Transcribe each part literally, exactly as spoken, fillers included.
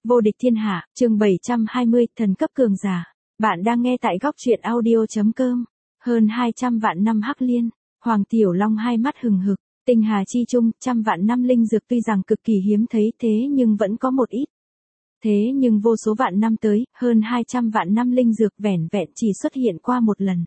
Vô địch thiên hạ, chương bảy trăm hai mươi, thần cấp cường giả. Bạn đang nghe tại góc truyện audio chấm com. Hơn hai trăm vạn năm hắc liên, Hoàng Tiểu Long hai mắt hừng hực, tinh hà chi trung, trăm vạn năm linh dược tuy rằng cực kỳ hiếm thấy thế nhưng vẫn có một ít. Thế nhưng vô số vạn năm tới, hơn hai trăm vạn năm linh dược vẻn vẹn chỉ xuất hiện qua một lần.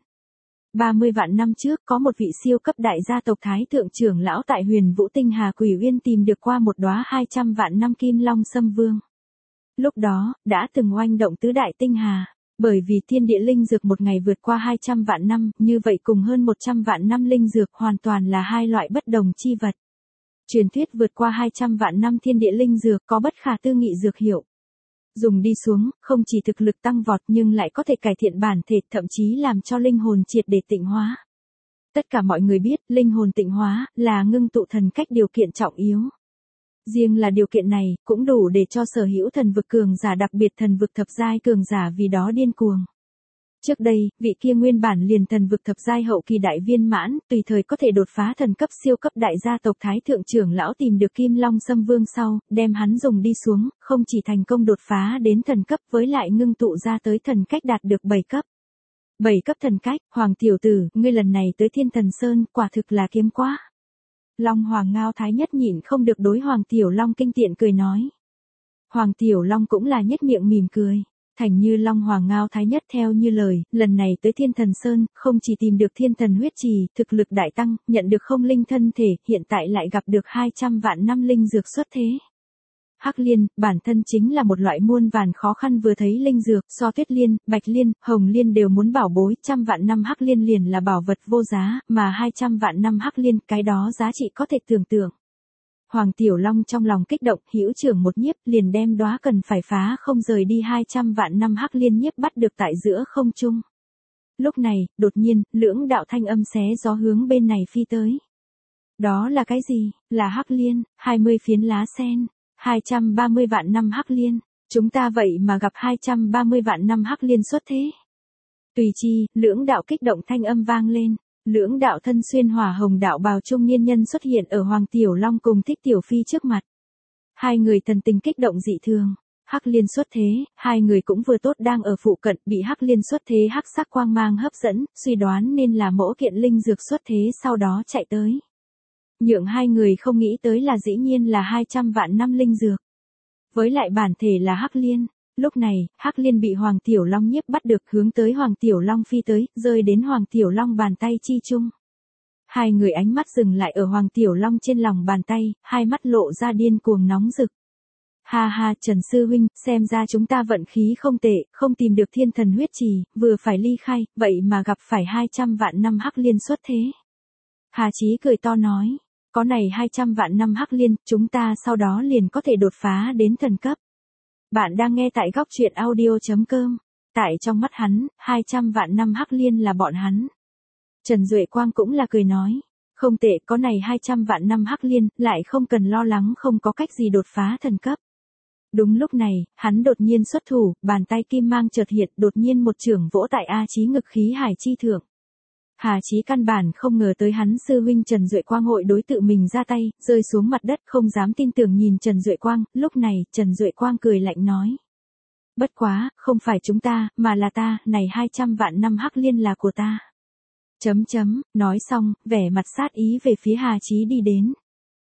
ba mươi vạn năm trước có một vị siêu cấp đại gia tộc Thái Thượng trưởng lão tại Huyền Vũ Tinh Hà Quỷ Uyên tìm được qua một đóa hai trăm vạn năm Kim Long Sâm Vương. Lúc đó, đã từng oanh động tứ đại tinh hà, bởi vì thiên địa linh dược một ngày vượt qua hai trăm vạn năm, như vậy cùng hơn một trăm vạn năm linh dược hoàn toàn là hai loại bất đồng chi vật. Truyền thuyết vượt qua hai trăm vạn năm thiên địa linh dược có bất khả tư nghị dược hiệu. Dùng đi xuống, không chỉ thực lực tăng vọt nhưng lại có thể cải thiện bản thể, thậm chí làm cho linh hồn triệt để tịnh hóa. Tất cả mọi người biết, linh hồn tịnh hóa là ngưng tụ thần cách điều kiện trọng yếu. Riêng là điều kiện này, cũng đủ để cho sở hữu thần vực cường giả, đặc biệt thần vực thập giai cường giả vì đó điên cuồng. Trước đây, vị kia nguyên bản liền thần vực thập giai hậu kỳ đại viên mãn, tùy thời có thể đột phá thần cấp siêu cấp đại gia tộc Thái Thượng trưởng lão tìm được Kim Long Sâm Vương sau, đem hắn dùng đi xuống, không chỉ thành công đột phá đến thần cấp, với lại ngưng tụ ra tới thần cách đạt được bảy cấp. bảy cấp thần cách, Hoàng tiểu tử, ngươi lần này tới Thiên Thần Sơn, quả thực là kiếm quá. Long Hoàng Ngao Thái Nhất nhịn không được đối Hoàng Tiểu Long kinh tiện cười nói. Hoàng Tiểu Long cũng là nhất miệng mỉm cười. Thành như Long Hoàng Ngao Thái Nhất theo như lời, lần này tới Thiên Thần Sơn, không chỉ tìm được thiên thần huyết trì, thực lực đại tăng, nhận được không linh thân thể, hiện tại lại gặp được hai trăm vạn năm linh dược xuất thế. Hắc liên, bản thân chính là một loại muôn vàn khó khăn vừa thấy linh dược, so tuyết liên, bạch liên, hồng liên đều muốn bảo bối, trăm vạn năm hắc liên liền là bảo vật vô giá, mà hai trăm vạn năm hắc liên, cái đó giá trị có thể tưởng tượng. Hoàng Tiểu Long trong lòng kích động, hữu trưởng một nhiếp, liền đem đóa cần phải phá không rời đi hai trăm vạn năm hắc liên nhiếp bắt được tại giữa không trung. Lúc này, đột nhiên, lưỡng đạo thanh âm xé gió hướng bên này phi tới. Đó là cái gì? Là hắc liên, hai mươi phiến lá sen. hai trăm ba mươi vạn năm hắc liên, chúng ta vậy mà gặp hai trăm ba mươi vạn năm hắc liên xuất thế. Tùy chi, lưỡng đạo kích động thanh âm vang lên, lưỡng đạo thân xuyên hỏa hồng đạo bào trung niên nhân xuất hiện ở Hoàng Tiểu Long cùng Thích Tiểu Phi trước mặt. Hai người thần tình kích động dị thường, hắc liên xuất thế, hai người cũng vừa tốt đang ở phụ cận, bị hắc liên xuất thế hắc sắc quang mang hấp dẫn, suy đoán nên là mỗ kiện linh dược xuất thế sau đó chạy tới. Nhượng hai người không nghĩ tới là dĩ nhiên là hai trăm vạn năm linh dược. Với lại bản thể là hắc liên, lúc này, hắc liên bị Hoàng Tiểu Long nhiếp bắt được hướng tới Hoàng Tiểu Long phi tới, rơi đến Hoàng Tiểu Long bàn tay chi chung. Hai người ánh mắt dừng lại ở Hoàng Tiểu Long trên lòng bàn tay, hai mắt lộ ra điên cuồng nóng rực. Ha ha, Trần Sư Huynh, xem ra chúng ta vận khí không tệ, không tìm được thiên thần huyết trì, vừa phải ly khai, vậy mà gặp phải hai trăm vạn năm hắc liên xuất thế. Hà Chí cười to nói. Có này hai trăm vạn năm hắc liên, chúng ta sau đó liền có thể đột phá đến thần cấp. Bạn đang nghe tại góc truyện audio chấm com. Tại trong mắt hắn, hai trăm vạn năm hắc liên là bọn hắn. Trần Duệ Quang cũng là cười nói. Không tệ, có này hai trăm vạn năm hắc liên, lại không cần lo lắng không có cách gì đột phá thần cấp. Đúng lúc này, hắn đột nhiên xuất thủ, bàn tay kim mang chợt hiện, đột nhiên một chưởng vỗ tại A Chí ngực khí hải chi thượng. Hà Chí căn bản không ngờ tới hắn sư huynh Trần Duệ Quang hội đối tự mình ra tay, rơi xuống mặt đất không dám tin tưởng nhìn Trần Duệ Quang, lúc này, Trần Duệ Quang cười lạnh nói. Bất quá, không phải chúng ta, mà là ta, này hai trăm vạn năm hắc liên là của ta. Chấm chấm, nói xong, vẻ mặt sát ý về phía Hà Chí đi đến.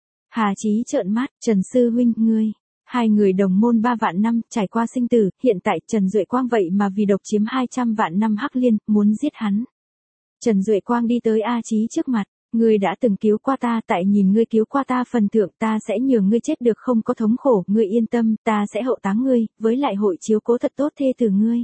Hà Chí trợn mắt, Trần sư huynh, ngươi. Hai người đồng môn ba vạn năm, trải qua sinh tử, hiện tại Trần Duệ Quang vậy mà vì độc chiếm hai trăm vạn năm hắc liên, muốn giết hắn. Trần Duệ Quang đi tới A Chí trước mặt, ngươi đã từng cứu qua ta, tại nhìn ngươi cứu qua ta phần thưởng, ta sẽ nhường ngươi chết được không có thống khổ, ngươi yên tâm, ta sẽ hậu táng ngươi, với lại hội chiếu cố thật tốt thê tử ngươi.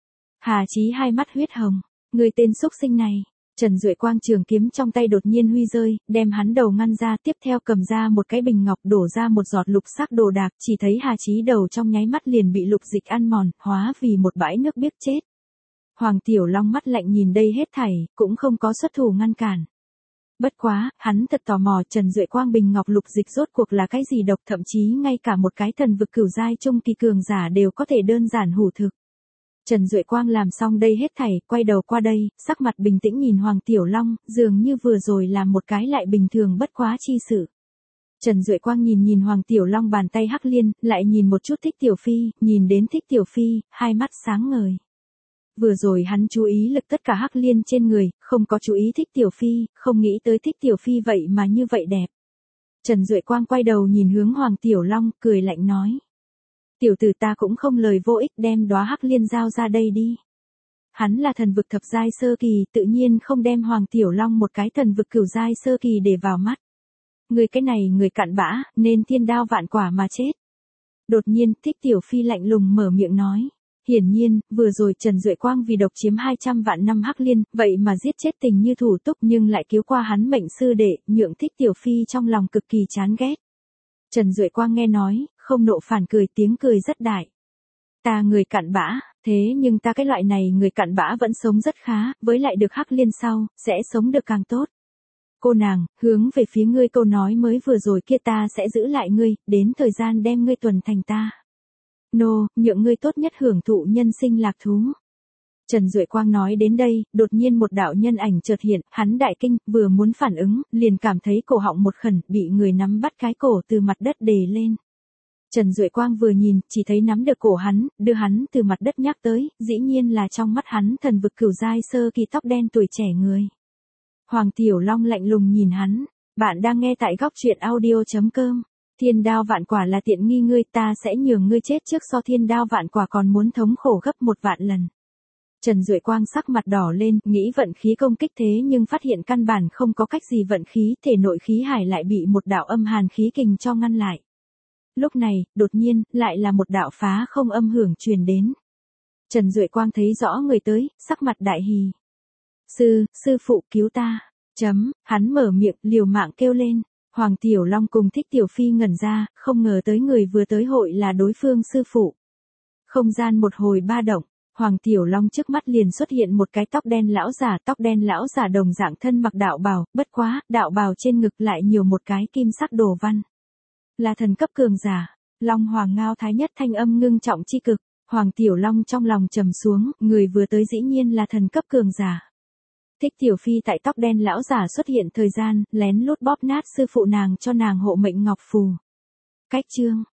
Hà Chí hai mắt huyết hồng, ngươi tên xúc sinh này. Trần Duệ Quang trường kiếm trong tay đột nhiên huy rơi, đem hắn đầu ngăn ra, tiếp theo cầm ra một cái bình ngọc, đổ ra một giọt lục sắc đồ đạc, chỉ thấy Hà Chí đầu trong nháy mắt liền bị lục dịch ăn mòn, hóa vì một bãi nước biếc chết. Hoàng Tiểu Long mắt lạnh nhìn đây hết thảy, cũng không có xuất thủ ngăn cản. Bất quá, hắn thật tò mò Trần Duệ Quang bình ngọc lục dịch rốt cuộc là cái gì độc, thậm chí ngay cả một cái thần vực cửu giai trung kỳ cường giả đều có thể đơn giản hủ thực. Trần Duệ Quang làm xong đây hết thảy, quay đầu qua đây, sắc mặt bình tĩnh nhìn Hoàng Tiểu Long, dường như vừa rồi làm một cái lại bình thường bất quá chi sự. Trần Duệ Quang nhìn nhìn Hoàng Tiểu Long bàn tay hắc liên, lại nhìn một chút Thích Tiểu Phi, nhìn đến Thích Tiểu Phi, hai mắt sáng ngời. Vừa rồi hắn chú ý lực tất cả hắc liên trên người, không có chú ý Thích Tiểu Phi, không nghĩ tới Thích Tiểu Phi vậy mà như vậy đẹp. Trần Duệ Quang quay đầu nhìn hướng Hoàng Tiểu Long, cười lạnh nói. Tiểu tử ta cũng không lời vô ích, đem đóa hắc liên giao ra đây đi. Hắn là thần vực thập giai sơ kỳ, tự nhiên không đem Hoàng Tiểu Long một cái thần vực cửu giai sơ kỳ để vào mắt. Người cái này người cặn bã, nên thiên đao vạn quả mà chết. Đột nhiên, Thích Tiểu Phi lạnh lùng mở miệng nói. Hiển nhiên, vừa rồi Trần Duệ Quang vì độc chiếm hai trăm vạn năm hắc liên, vậy mà giết chết tình như thủ túc nhưng lại cứu qua hắn mệnh sư đệ, nhượng Thích Tiểu Phi trong lòng cực kỳ chán ghét. Trần Duệ Quang nghe nói, không nộ phản cười, tiếng cười rất đại. Ta người cặn bã, thế nhưng ta cái loại này người cặn bã vẫn sống rất khá, với lại được hắc liên sau, sẽ sống được càng tốt. Cô nàng, hướng về phía ngươi câu nói mới vừa rồi kia ta sẽ giữ lại ngươi, đến thời gian đem ngươi tuần thành ta. Nô, nhượng ngươi tốt nhất hưởng thụ nhân sinh lạc thú. Trần Duệ Quang nói đến đây, đột nhiên một đạo nhân ảnh chợt hiện, hắn đại kinh, vừa muốn phản ứng, liền cảm thấy cổ họng một khẩn, bị người nắm bắt cái cổ từ mặt đất đề lên. Trần Duệ Quang vừa nhìn, chỉ thấy nắm được cổ hắn, đưa hắn từ mặt đất nhắc tới, dĩ nhiên là trong mắt hắn thần vực cửu giai sơ kỳ tóc đen tuổi trẻ người. Hoàng Tiểu Long lạnh lùng nhìn hắn, bạn đang nghe tại góc truyện audio chấm com. Thiên đao vạn quả là tiện nghi ngươi, ta sẽ nhường ngươi chết trước so thiên đao vạn quả còn muốn thống khổ gấp một vạn lần. Trần Duệ Quang sắc mặt đỏ lên, nghĩ vận khí công kích thế nhưng phát hiện căn bản không có cách gì vận khí, thể nội khí hải lại bị một đạo âm hàn khí kình cho ngăn lại. Lúc này, đột nhiên, lại là một đạo phá không âm hưởng truyền đến. Trần Duệ Quang thấy rõ người tới, sắc mặt đại hỉ. Sư, sư phụ cứu ta. Chấm, hắn mở miệng, liều mạng kêu lên. Hoàng Tiểu Long cùng Thích Tiểu Phi ngẩn ra, không ngờ tới người vừa tới hội là đối phương sư phụ. Không gian một hồi ba động, Hoàng Tiểu Long trước mắt liền xuất hiện một cái tóc đen lão giả, tóc đen lão giả đồng dạng thân mặc đạo bào, bất quá, đạo bào trên ngực lại nhiều một cái kim sắc đồ văn. Là thần cấp cường giả. Long Hoàng Ngao Thái Nhất thanh âm ngưng trọng chi cực, Hoàng Tiểu Long trong lòng trầm xuống, người vừa tới dĩ nhiên là thần cấp cường giả. Thích Tiểu Phi tại tóc đen lão giả xuất hiện thời gian, lén lút bóp nát sư phụ nàng cho nàng hộ mệnh ngọc phù. Cách chương